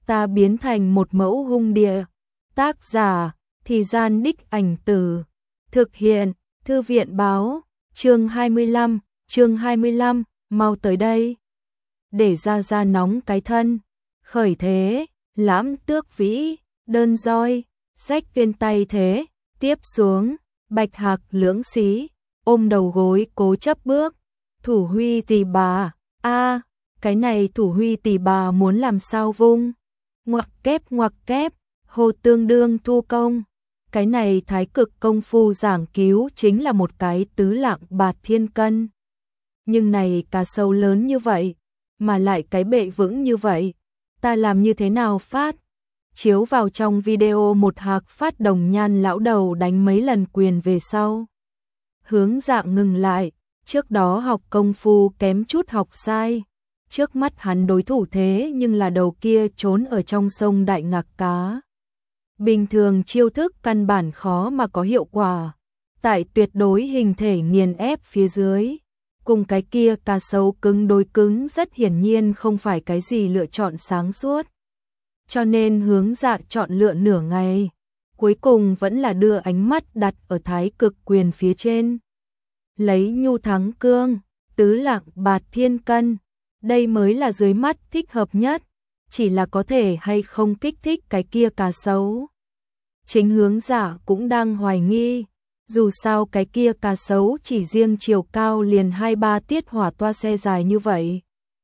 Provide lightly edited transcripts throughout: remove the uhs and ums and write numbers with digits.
ta biến thành một mẫu hung địa. Tác giả, Thì Gian Đích Ảnh Tử. Thực hiện, Thư viện báo, chương 25, mau tới đây. Để ra nóng cái thân. Khởi thế, lãm tước vĩ, đơn roi, xách trên tay thế, tiếp xuống, bạch hạc lưỡng xí, ôm đầu gối cố chấp bước. Thủ huy tỷ bà, cái này thủ huy tỷ bà muốn làm sao vung. Ngoặc kép, hồ tương đương thu công. Cái này thái cực công phu giảng cứu chính là một cái tứ lạng bạt thiên cân. Nhưng này cá sấu lớn như vậy, mà lại cái bệ vững như vậy, ta làm như thế nào phát? Chiếu vào trong video một hạc phát đồng nhan lão đầu đánh mấy lần quyền về sau. Hướng Dạng ngừng lại, trước đó học công phu kém chút học sai. Trước mắt hắn đối thủ thế nhưng là đầu kia trốn ở trong sông đại ngạc cá. Bình thường chiêu thức căn bản khó mà có hiệu quả. Tại tuyệt đối hình thể nghiền ép phía dưới, cùng cái kia cá sấu cứng đối cứng rất hiển nhiên không phải cái gì lựa chọn sáng suốt. Cho nên Hướng Dạ chọn lựa nửa ngày, cuối cùng vẫn là đưa ánh mắt đặt ở thái cực quyền phía trên. Lấy nhu thắng cương, tứ lạng bạt thiên cân, đây mới là dưới mắt thích hợp nhất, chỉ là có thể hay không kích thích cái kia cá sấu. Chính Hướng Dạ cũng đang hoài nghi, dù sao cái kia cá sấu chỉ riêng chiều cao liền 2-3 tiết hỏa toa xe dài như vậy.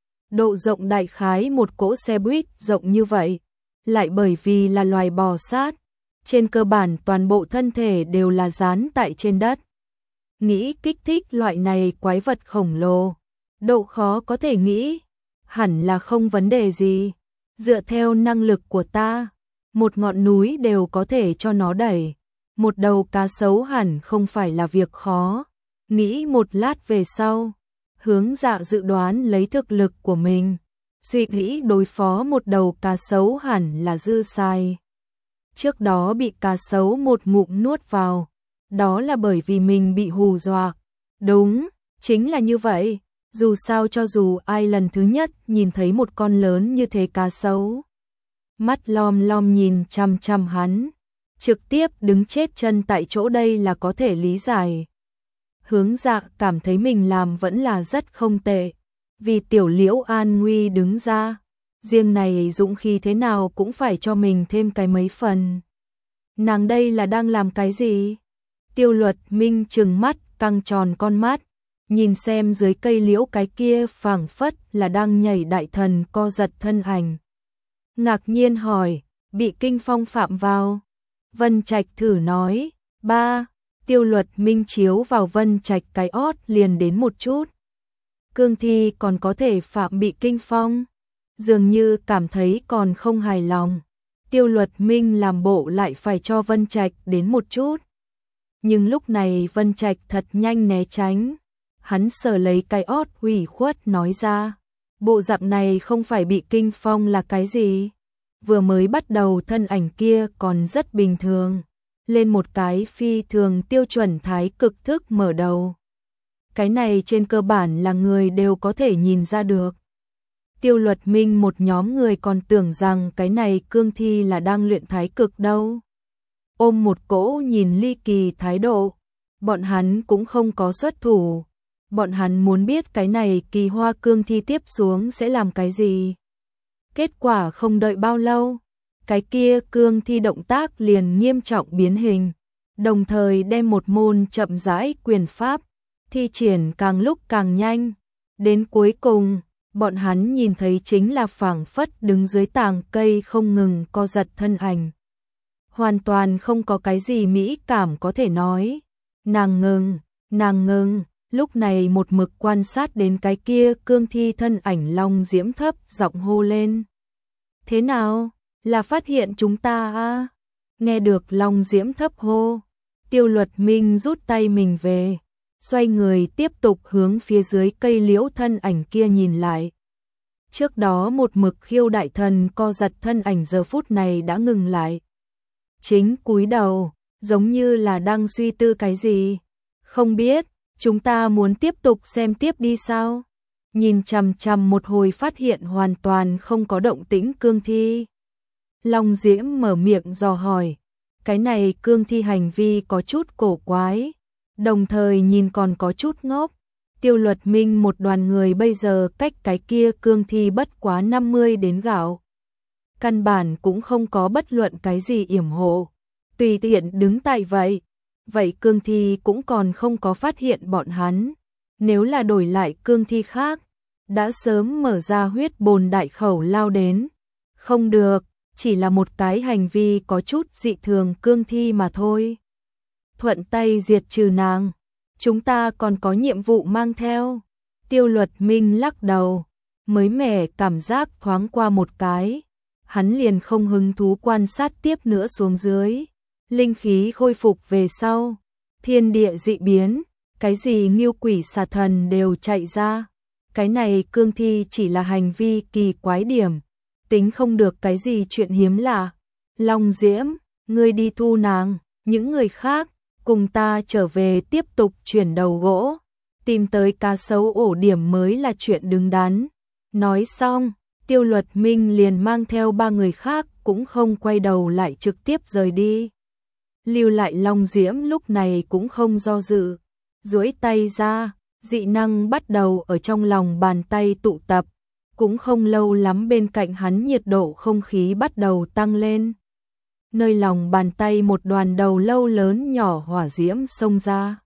Độ rộng đại khái một cỗ xe buýt rộng như vậy, lại bởi vì là loài bò sát, trên cơ bản toàn bộ thân thể đều là dán tại trên đất. Nghĩ kích thích loại này quái vật khổng lồ, độ khó có thể nghĩ, hẳn là không vấn đề gì. Dựa theo năng lực của ta, một ngọn núi đều có thể cho nó đẩy, một đầu cá sấu hẳn không phải là việc khó. Nghĩ một lát về sau, Hướng Dạ dự đoán lấy thực lực của mình, suy nghĩ đối phó một đầu cá sấu hẳn là dư xài. Trước đó bị cá sấu một ngụm nuốt vào, đó là bởi vì mình bị hù dọa. Đúng, chính là như vậy, dù sao cho dù ai lần thứ nhất nhìn thấy một con lớn như thế cá sấu, mắt lom lom nhìn chằm chằm hắn, trực tiếp đứng chết chân tại chỗ đây là có thể lý giải. Hướng Dạ cảm thấy mình làm vẫn là rất không tệ, vì tiểu Liễu an nguy đứng ra, riêng này dũng khí thế nào cũng phải cho mình thêm cái mấy phần. Nàng đây là đang làm cái gì? Tiêu Luật Minh trừng mắt, căng tròn con mắt, nhìn xem dưới cây liễu cái kia phảng phất là đang nhảy đại thần co giật thân ảnh. Ngạc nhiên hỏi, bị kinh phong phạm vào. Vân Trạch thử nói, ba. Tiêu Luật Minh chiếu vào Vân Trạch cái ót liền đến một chút. Cương thi còn có thể phạm bị kinh phong, dường như cảm thấy còn không hài lòng. Tiêu Luật Minh làm bộ lại phải cho Vân Trạch đến một chút. Nhưng lúc này Vân Trạch thật nhanh né tránh. Hắn sờ lấy cái ót ủy khuất nói ra, bộ dạng này không phải bị kinh phong là cái gì? Vừa mới bắt đầu thân ảnh kia còn rất bình thường, lên một cái phi thường tiêu chuẩn thái cực thức mở đầu. Cái này trên cơ bản là người đều có thể nhìn ra được. Tiêu Luật Minh một nhóm người còn tưởng rằng cái này cương thi là đang luyện thái cực đâu. Ôm một cỗ nhìn ly kỳ thái độ, bọn hắn cũng không có xuất thủ. Bọn hắn muốn biết cái này kỳ hoa cương thi tiếp xuống sẽ làm cái gì. Kết quả không đợi bao lâu, cái kia cương thi động tác liền nghiêm trọng biến hình, đồng thời đem một môn chậm rãi quyền pháp thi triển càng lúc càng nhanh. Đến cuối cùng, bọn hắn nhìn thấy chính là phảng phất đứng dưới tàng cây không ngừng co giật thân ảnh. Hoàn toàn không có cái gì mỹ cảm có thể nói. Nàng ngừng, lúc này một mực quan sát đến cái kia cương thi thân ảnh Long Diễm thấp giọng hô lên. Thế nào, là phát hiện chúng ta à? Nghe được Long Diễm thấp hô, Tiêu Luật Minh rút tay mình về, xoay người tiếp tục hướng phía dưới cây liễu thân ảnh kia nhìn lại. Trước đó một mực khiêu đại thần co giật thân ảnh giờ phút này đã ngừng lại. Chính cúi đầu, giống như là đang suy tư cái gì. Không biết, chúng ta muốn tiếp tục xem tiếp đi sao? Nhìn chằm chằm một hồi phát hiện hoàn toàn không có động tĩnh cương thi. Long Diễm mở miệng dò hỏi. Cái này cương thi hành vi có chút cổ quái, đồng thời nhìn còn có chút ngốc. Tiêu Luật Minh một đoàn người bây giờ cách cái kia cương thi bất quá 50 đến gạo. Căn bản cũng không có bất luận cái gì yểm hộ. Tùy tiện đứng tại vậy. Vậy cương thi cũng còn không có phát hiện bọn hắn. Nếu là đổi lại cương thi khác, đã sớm mở ra huyết bồn đại khẩu lao đến. Không được, chỉ là một cái hành vi có chút dị thường cương thi mà thôi. Thuận tay diệt trừ nàng. Chúng ta còn có nhiệm vụ mang theo. Tiêu Luật Minh lắc đầu. Mới mẻ cảm giác thoáng qua một cái. Hắn liền không hứng thú quan sát tiếp nữa xuống dưới. Linh khí khôi phục về sau. Thiên địa dị biến. Cái gì nghiêu quỷ xà thần đều chạy ra. Cái này cương thi chỉ là hành vi kỳ quái điểm. Tính không được cái gì chuyện hiếm lạ. Long Diễm, ngươi đi thu nàng. Những người khác, cùng ta trở về tiếp tục chuyển đầu gỗ. Tìm tới cá sấu ổ điểm mới là chuyện đứng đắn. Nói xong, Tiêu Luật Minh liền mang theo 3 người khác cũng không quay đầu lại trực tiếp rời đi. Lưu lại Long Diễm lúc này cũng không do dự. Duỗi tay ra, dị năng bắt đầu ở trong lòng bàn tay tụ tập. Cũng không lâu lắm bên cạnh hắn nhiệt độ không khí bắt đầu tăng lên. Nơi lòng bàn tay một đoàn đầu lâu lớn nhỏ hỏa diễm xông ra.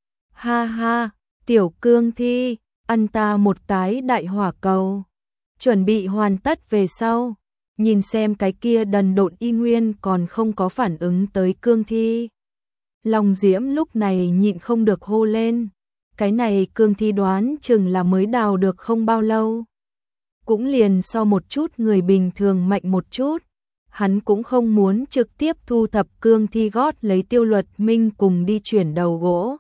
Ha ha, tiểu cương thi, ăn ta một cái đại hỏa cầu. Chuẩn bị hoàn tất về sau, nhìn xem cái kia đần độn y nguyên còn không có phản ứng tới cương thi. Long Diễm lúc này nhịn không được hô lên. Cái này cương thi đoán chừng là mới đào được không bao lâu. Cũng liền so một chút người bình thường mạnh một chút. Hắn cũng không muốn trực tiếp thu thập cương thi gót lấy Tiêu Luật Minh cùng đi chuyển đầu gỗ.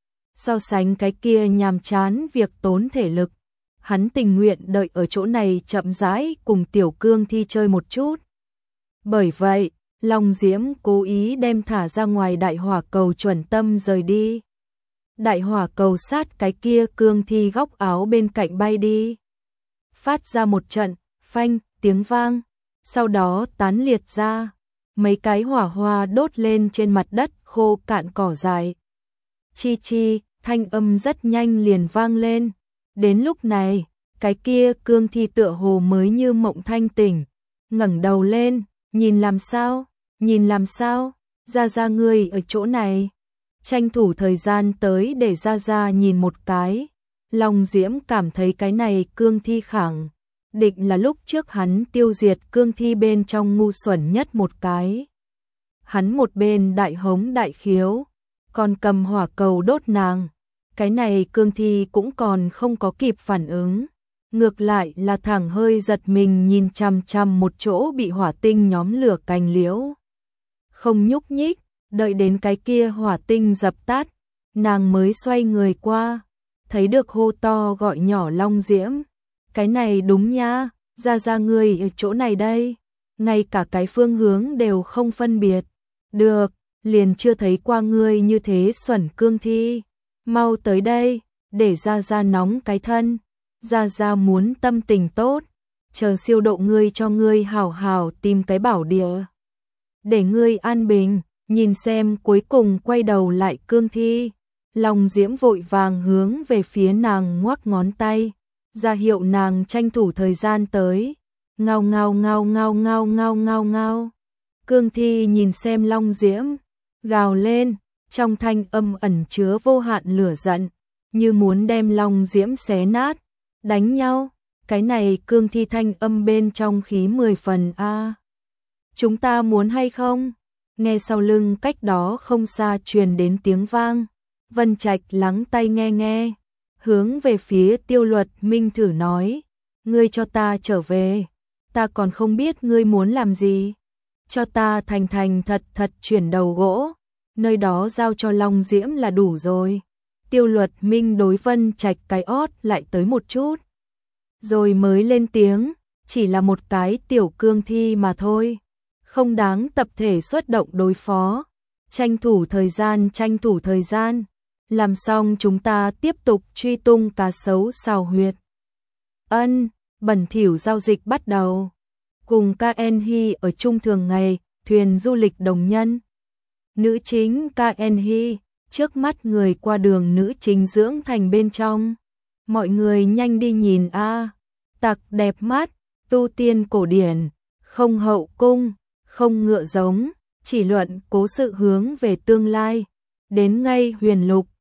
So sánh cái kia nhàm chán việc tốn thể lực. Hắn tình nguyện đợi ở chỗ này chậm rãi cùng tiểu cương thi chơi một chút. Bởi vậy, Long Diễm cố ý đem thả ra ngoài đại hỏa cầu chuẩn tâm rời đi. Đại hỏa cầu sát cái kia cương thi góc áo bên cạnh bay đi. Phát ra một trận, phanh, tiếng vang. Sau đó tán liệt ra. Mấy cái hỏa hoa đốt lên trên mặt đất khô cạn cỏ dại. Chi chi, thanh âm rất nhanh liền vang lên. Đến lúc này, cái kia cương thi tựa hồ mới như mộng thanh tỉnh. Ngẩng đầu lên, nhìn làm sao, ra ngươi ở chỗ này. Tranh thủ thời gian tới để ra nhìn một cái. Long Diễm cảm thấy cái này cương thi khẳng định là lúc trước hắn tiêu diệt cương thi bên trong ngu xuẩn nhất một cái. Hắn một bên đại hống đại khiếu, còn cầm hỏa cầu đốt nàng. Cái này cương thi cũng còn không có kịp phản ứng. Ngược lại là thẳng hơi giật mình nhìn chằm chằm một chỗ bị hỏa tinh nhóm lửa cành liễu. Không nhúc nhích, đợi đến cái kia hỏa tinh dập tắt, nàng mới xoay người qua. Thấy được hô to gọi nhỏ Long Diễm. Cái này đúng nha, ra ngươi ở chỗ này đây. Ngay cả cái phương hướng đều không phân biệt. Được, liền chưa thấy qua ngươi như thế xuẩn cương thi. Mau tới đây, để ra nóng cái thân. Ra muốn tâm tình tốt. Chờ siêu độ ngươi cho ngươi hảo hảo tìm cái bảo địa. Để ngươi an bình, nhìn xem cuối cùng quay đầu lại cương thi. Long Diễm vội vàng hướng về phía nàng ngoắc ngón tay, ra hiệu nàng tranh thủ thời gian tới. Ngao ngao ngao ngao ngao ngao ngao ngao. Cương thi nhìn xem Long Diễm, gào lên, trong thanh âm ẩn chứa vô hạn lửa giận, như muốn đem Long Diễm xé nát. Đánh nhau, cái này cương thi thanh âm bên trong khí 10 phần a. Chúng ta muốn hay không? Nghe sau lưng cách đó không xa truyền đến tiếng vang. Vân Trạch lắng tai nghe, hướng về phía Tiêu Luật Minh thử nói, ngươi cho ta trở về, ta còn không biết ngươi muốn làm gì, cho ta thành thật chuyển đầu gỗ, nơi đó giao cho Long Diễm là đủ rồi. Tiêu Luật Minh đối Vân Trạch cái ót lại tới một chút, rồi mới lên tiếng, chỉ là một cái tiểu cương thi mà thôi, không đáng tập thể xuất động đối phó, tranh thủ thời gian. Làm xong chúng ta tiếp tục truy tung cá sấu xào huyệt. Bẩn thỉu giao dịch bắt đầu. cùng K.N. Hy ở chung thường ngày, thuyền du lịch đồng nhân. Nữ chính K.N. Hy, trước mắt người qua đường nữ chính dưỡng thành bên trong. Mọi người nhanh đi nhìn a, tặc đẹp mắt, tu tiên cổ điển, không hậu cung, không ngựa giống, chỉ luận cố sự hướng về tương lai. Đến ngay huyền lục,